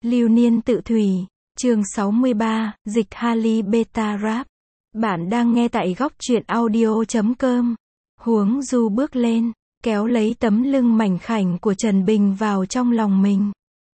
Lưu niên tự thủy, chương 63, dịch Harley Beta Rap. Bạn đang nghe tại góc truyện audio.com. Huống Du bước lên, kéo lấy tấm lưng mảnh khảnh của Trần Bình vào trong lòng mình.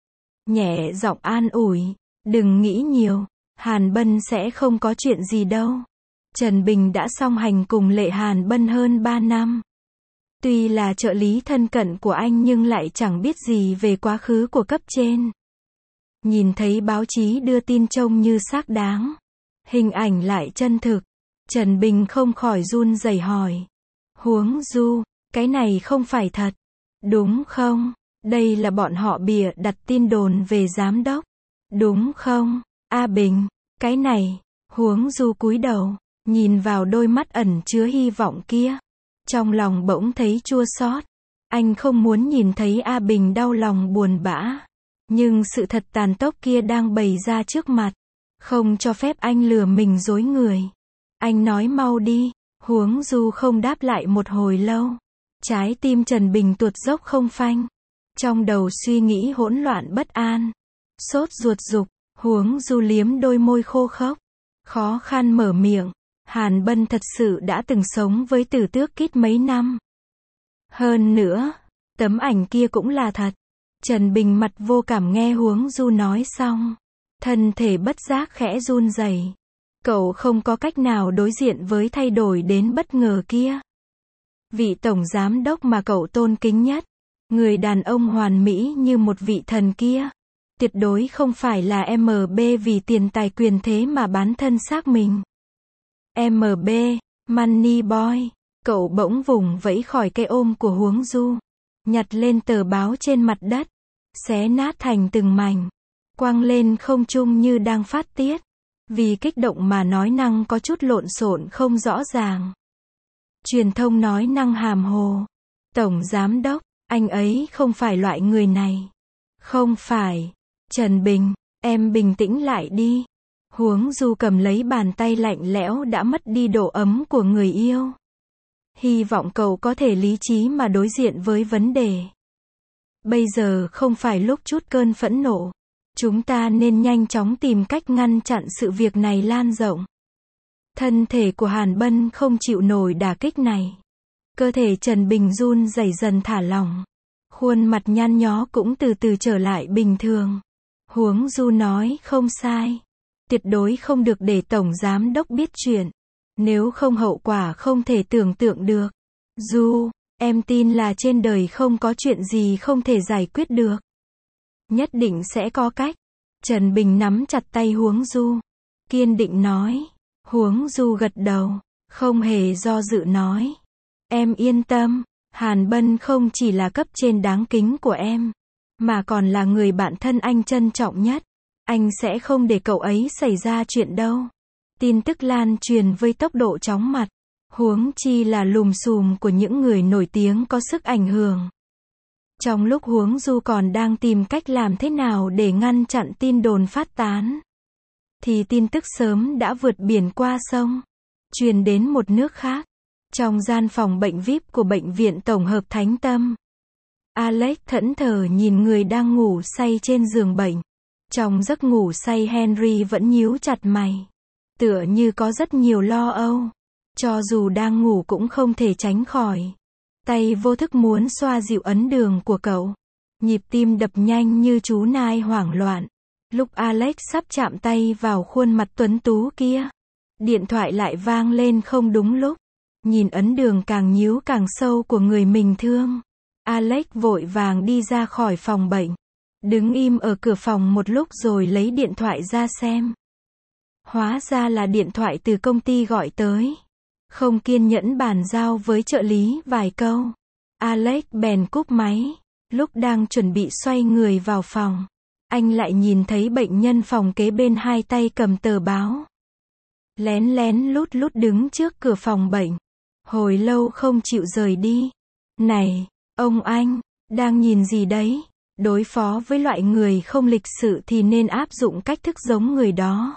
Nhẹ giọng an ủi, đừng nghĩ nhiều, Hàn Bân sẽ không có chuyện gì đâu. Trần Bình đã song hành cùng Lệ Hàn Bân hơn 3 năm. Tuy là trợ lý thân cận của anh nhưng lại chẳng biết gì về quá khứ của cấp trên. Nhìn thấy báo chí đưa tin trông như xác đáng, hình ảnh lại chân thực, Trần Bình không khỏi run rẩy hỏi. Huống Du, cái này không phải thật, đúng không? Đây là bọn họ bịa đặt tin đồn về giám đốc, đúng không? A Bình, cái này, Huống Du cúi đầu, nhìn vào đôi mắt ẩn chứa hy vọng kia. Trong lòng bỗng thấy chua xót. Anh không muốn nhìn thấy A Bình đau lòng buồn bã. Nhưng sự thật tàn tốc kia đang bày ra trước mặt. Không cho phép anh lừa mình dối người. Anh nói mau đi. Huống Du không đáp lại một hồi lâu. Trái tim Trần Bình tuột dốc không phanh. Trong đầu suy nghĩ hỗn loạn bất an. Sốt ruột rục. Huống Du liếm đôi môi khô khốc. Khó khăn mở miệng. Hàn Bân thật sự đã từng sống với Tử Tước Kid mấy năm. Hơn nữa, tấm ảnh kia cũng là thật. Trần Bình mặt vô cảm nghe Huống Du nói xong. Thân thể bất giác khẽ run rẩy. Cậu không có cách nào đối diện với thay đổi đến bất ngờ kia. Vị tổng giám đốc mà cậu tôn kính nhất, người đàn ông hoàn mỹ như một vị thần kia, tuyệt đối không phải là MB vì tiền tài quyền thế mà bán thân xác mình. MB, Money Boy, cậu bỗng vùng vẫy khỏi cái ôm của Huống Du, nhặt lên tờ báo trên mặt đất, xé nát thành từng mảnh, quăng lên không trung như đang phát tiết. Vì kích động mà nói năng có chút lộn xộn không rõ ràng. Truyền thông nói năng hàm hồ. Tổng giám đốc, anh ấy không phải loại người này. Không phải. Trần Bình, em bình tĩnh lại đi. Huống Du cầm lấy bàn tay lạnh lẽo đã mất đi độ ấm của người yêu. Hy vọng cậu có thể lý trí mà đối diện với vấn đề. Bây giờ không phải lúc chút cơn phẫn nộ. Chúng ta nên nhanh chóng tìm cách ngăn chặn sự việc này lan rộng. Thân thể của Hàn Bân không chịu nổi đả kích này. Cơ thể Trần Bình run rẩy dần thả lỏng. Khuôn mặt nhăn nhó cũng từ từ trở lại bình thường. Huống Du nói không sai. Tuyệt đối không được để tổng giám đốc biết chuyện. Nếu không hậu quả không thể tưởng tượng được. Du, em tin là trên đời không có chuyện gì không thể giải quyết được. Nhất định sẽ có cách. Trần Bình nắm chặt tay Huống Du. Kiên định nói. Huống Du gật đầu. Không hề do dự nói. Em yên tâm. Hàn Bân không chỉ là cấp trên đáng kính của em. Mà còn là người bạn thân anh trân trọng nhất. Anh sẽ không để cậu ấy xảy ra chuyện đâu. Tin tức lan truyền với tốc độ chóng mặt. Huống chi là lùm xùm của những người nổi tiếng có sức ảnh hưởng. Trong lúc Huống Du còn đang tìm cách làm thế nào để ngăn chặn tin đồn phát tán, thì tin tức sớm đã vượt biển qua sông, truyền đến một nước khác. Trong gian phòng bệnh VIP của bệnh viện tổng hợp Thánh Tâm, Alex thẫn thờ nhìn người đang ngủ say trên giường bệnh. Trong giấc ngủ say Henry vẫn nhíu chặt mày, tựa như có rất nhiều lo âu. Cho dù đang ngủ cũng không thể tránh khỏi. Tay vô thức muốn xoa dịu ấn đường của cậu. Nhịp tim đập nhanh như chú nai hoảng loạn. Lúc Alex sắp chạm tay vào khuôn mặt tuấn tú kia, điện thoại lại vang lên không đúng lúc. Nhìn ấn đường càng nhíu càng sâu của người mình thương, Alex vội vàng đi ra khỏi phòng bệnh. Đứng im ở cửa phòng một lúc rồi lấy điện thoại ra xem. Hóa ra là điện thoại từ công ty gọi tới. Không kiên nhẫn bàn giao với trợ lý vài câu, Alex bèn cúp máy. Lúc đang chuẩn bị xoay người vào phòng, anh lại nhìn thấy bệnh nhân phòng kế bên hai tay cầm tờ báo. Lén lén lút lút đứng trước cửa phòng bệnh. Hồi lâu không chịu rời đi. Này, ông anh, đang nhìn gì đấy? Đối phó với loại người không lịch sự thì nên áp dụng cách thức giống người đó.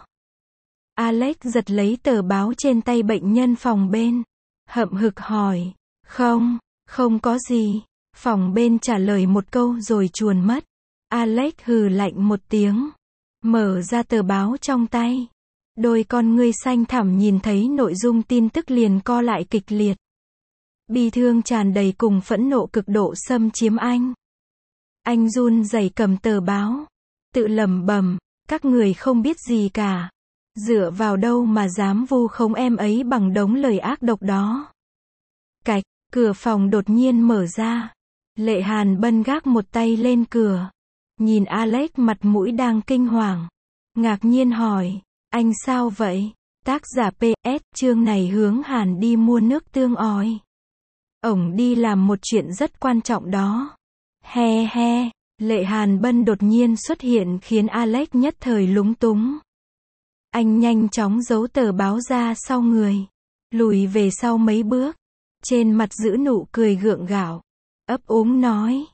Alex giật lấy tờ báo trên tay bệnh nhân phòng bên. Hậm hực hỏi. Không có gì. Phòng bên trả lời một câu rồi chuồn mất. Alex hừ lạnh một tiếng, mở ra tờ báo trong tay. Đôi con ngươi xanh thẳm nhìn thấy nội dung tin tức liền co lại kịch liệt. Bi thương tràn đầy cùng phẫn nộ cực độ xâm chiếm anh. Anh run rẩy cầm tờ báo, tự lẩm bẩm, các người không biết gì cả. Dựa vào đâu mà dám vu khống em ấy bằng đống lời ác độc đó. Cạch, cửa phòng đột nhiên mở ra. Lệ Hàn Bân gác một tay lên cửa. Nhìn Alex mặt mũi đang kinh hoàng. Ngạc nhiên hỏi, anh sao vậy? Tác giả PS, chương này hướng Hàn đi mua nước tương oi. Ổng đi làm một chuyện rất quan trọng đó. He he, Lệ Hàn Bân đột nhiên xuất hiện khiến Alex nhất thời lúng túng. Anh nhanh chóng giấu tờ báo ra sau người. Lùi về sau mấy bước. Trên mặt giữ nụ cười gượng gạo. Ấp úng nói,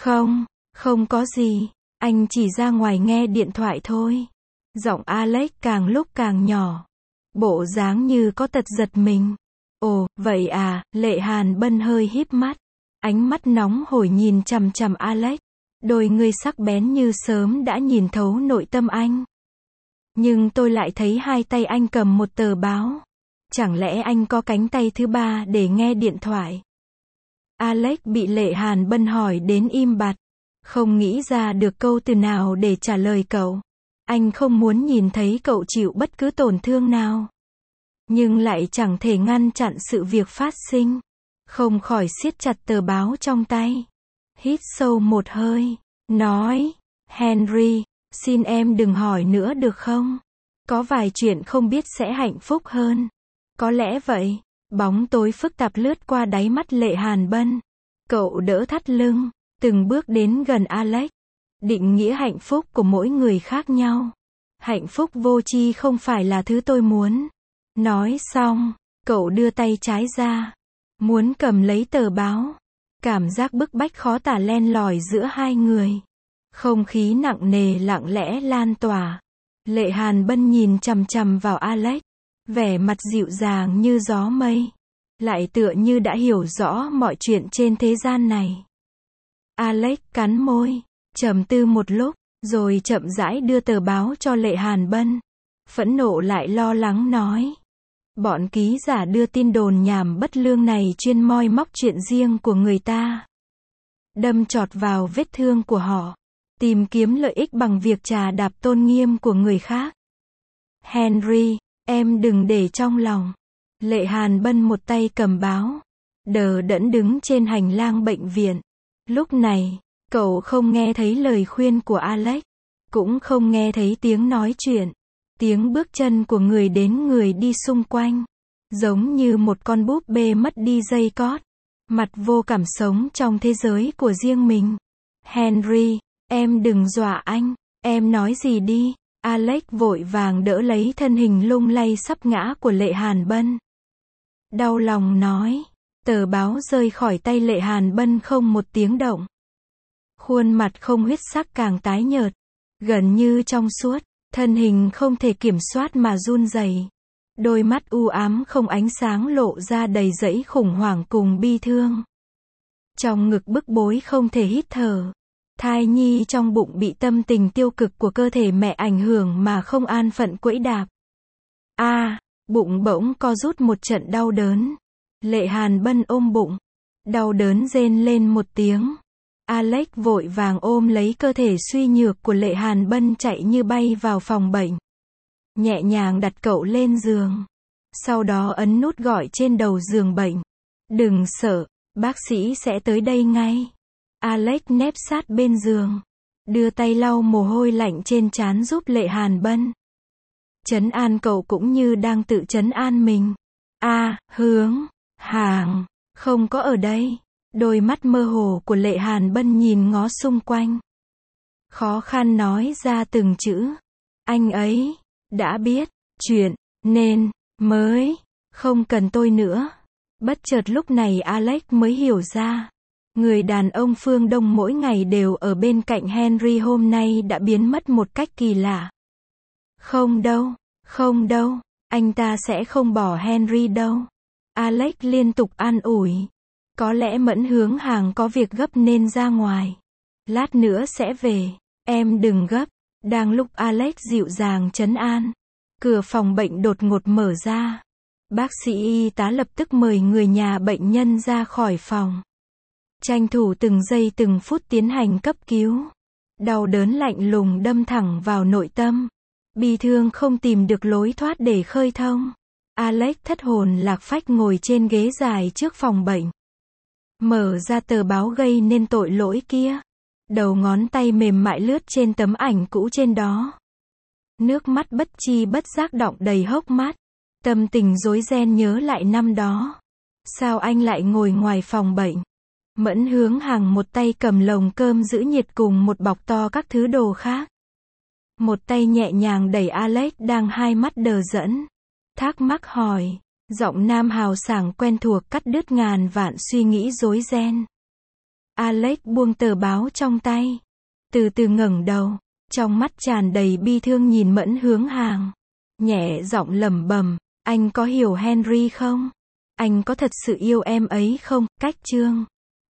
không có gì. Anh chỉ ra ngoài nghe điện thoại thôi. Giọng Alex càng lúc càng nhỏ. Bộ dáng như có tật giật mình. Ồ, vậy à, Lệ Hàn Bân hơi híp mắt. Ánh mắt nóng hổi nhìn chằm chằm Alex. Đôi ngươi sắc bén như sớm đã nhìn thấu nội tâm anh. Nhưng tôi lại thấy hai tay anh cầm một tờ báo. Chẳng lẽ anh có cánh tay thứ ba để nghe điện thoại? Alex bị Lệ Hàn Bân hỏi đến im bặt. Không nghĩ ra được câu từ nào để trả lời cậu. Anh không muốn nhìn thấy cậu chịu bất cứ tổn thương nào. Nhưng lại chẳng thể ngăn chặn sự việc phát sinh. Không khỏi siết chặt tờ báo trong tay. Hít sâu một hơi. Nói, Henry, xin em đừng hỏi nữa được không? Có vài chuyện không biết sẽ hạnh phúc hơn. Có lẽ vậy. Bóng tối phức tạp lướt qua đáy mắt Lệ Hàn Bân. Cậu đỡ thắt lưng, từng bước đến gần Alex. Định nghĩa hạnh phúc của mỗi người khác nhau. Hạnh phúc vô tri không phải là thứ tôi muốn. Nói xong, cậu đưa tay trái ra. Muốn cầm lấy tờ báo. Cảm giác bức bách khó tả len lỏi giữa hai người. Không khí nặng nề lặng lẽ lan tỏa. Lệ Hàn Bân nhìn chằm chằm vào Alex. Vẻ mặt dịu dàng như gió mây. Lại tựa như đã hiểu rõ mọi chuyện trên thế gian này. Alex cắn môi. Trầm tư một lúc. Rồi chậm rãi đưa tờ báo cho Lệ Hàn Bân. Phẫn nộ lại lo lắng nói. Bọn ký giả đưa tin đồn nhảm bất lương này chuyên moi móc chuyện riêng của người ta. Đâm chọt vào vết thương của họ. Tìm kiếm lợi ích bằng việc trà đạp tôn nghiêm của người khác. Henry, em đừng để trong lòng. Lệ Hàn Bân một tay cầm báo. Đờ đẫn đứng trên hành lang bệnh viện. Lúc này, cậu không nghe thấy lời khuyên của Alex. Cũng không nghe thấy tiếng nói chuyện. Tiếng bước chân của người đến người đi xung quanh. Giống như một con búp bê mất đi dây cót. Mặt vô cảm sống trong thế giới của riêng mình. Henry, em đừng dọa anh. Em nói gì đi. Alex vội vàng đỡ lấy thân hình lung lay sắp ngã của Lệ Hàn Bân. Đau lòng nói. Tờ báo rơi khỏi tay Lệ Hàn Bân không một tiếng động. Khuôn mặt không huyết sắc càng tái nhợt. Gần như trong suốt. Thân hình không thể kiểm soát mà run rẩy. Đôi mắt u ám không ánh sáng lộ ra đầy dẫy khủng hoảng cùng bi thương. Trong ngực bức bối không thể hít thở. Thai nhi trong bụng bị tâm tình tiêu cực của cơ thể mẹ ảnh hưởng mà không an phận quẫy đạp. Bụng bỗng co rút một trận đau đớn. Lệ Hàn Bân ôm bụng. Đau đớn rên lên một tiếng. Alex vội vàng ôm lấy cơ thể suy nhược của Lệ Hàn Bân chạy như bay vào phòng bệnh. Nhẹ nhàng đặt cậu lên giường. Sau đó ấn nút gọi trên đầu giường bệnh. Đừng sợ, bác sĩ sẽ tới đây ngay. Alex nép sát bên giường. Đưa tay lau mồ hôi lạnh trên trán giúp Lệ Hàn Bân. Trấn an cậu cũng như đang tự trấn an mình. Hướng, Hàng, không có ở đây. Đôi mắt mơ hồ của Lệ Hàn Bân nhìn ngó xung quanh. Khó khăn nói ra từng chữ. Anh ấy, đã biết, chuyện, nên, mới, không cần tôi nữa. Bất chợt lúc này Alex mới hiểu ra. Người đàn ông phương Đông mỗi ngày đều ở bên cạnh Henry hôm nay đã biến mất một cách kỳ lạ. Không đâu, anh ta sẽ không bỏ Henry đâu. Alex liên tục an ủi. Có lẽ Mẫn Hướng Hàng có việc gấp nên ra ngoài. Lát nữa sẽ về. Em đừng gấp. Đang lúc Alex dịu dàng trấn an, cửa phòng bệnh đột ngột mở ra. Bác sĩ y tá lập tức mời người nhà bệnh nhân ra khỏi phòng. Tranh thủ từng giây từng phút tiến hành cấp cứu. Đau đớn lạnh lùng đâm thẳng vào nội tâm. Bi thương không tìm được lối thoát để khơi thông. Alex thất hồn lạc phách ngồi trên ghế dài trước phòng bệnh. Mở ra tờ báo gây nên tội lỗi kia. Đầu ngón tay mềm mại lướt trên tấm ảnh cũ trên đó. Nước mắt bất chi bất giác đọng đầy hốc mắt. Tâm tình rối ren nhớ lại năm đó. Sao anh lại ngồi ngoài phòng bệnh? Mẫn Hướng Hàng một tay cầm lồng cơm giữ nhiệt cùng một bọc to các thứ đồ khác. Một tay nhẹ nhàng đẩy Alex đang hai mắt đờ đẫn. Thắc mắc hỏi. Giọng nam hào sảng quen thuộc cắt đứt ngàn vạn suy nghĩ rối ren. Alex buông tờ báo trong tay. Từ từ ngẩng đầu. Trong mắt tràn đầy bi thương nhìn Mẫn Hướng Hàng. Nhẹ giọng lẩm bẩm. Anh có hiểu Henry không? Anh có thật sự yêu em ấy không? Cách chương